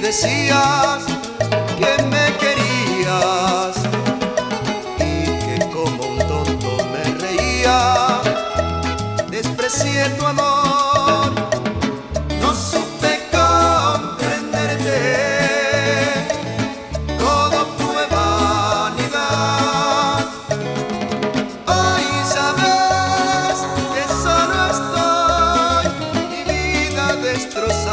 decías que me querías y que como un tonto me reía. Desprecié tu amor, no supe comprenderte, todo fue vanidad. Hoy sabes que solo estoy, mi vida destrozada.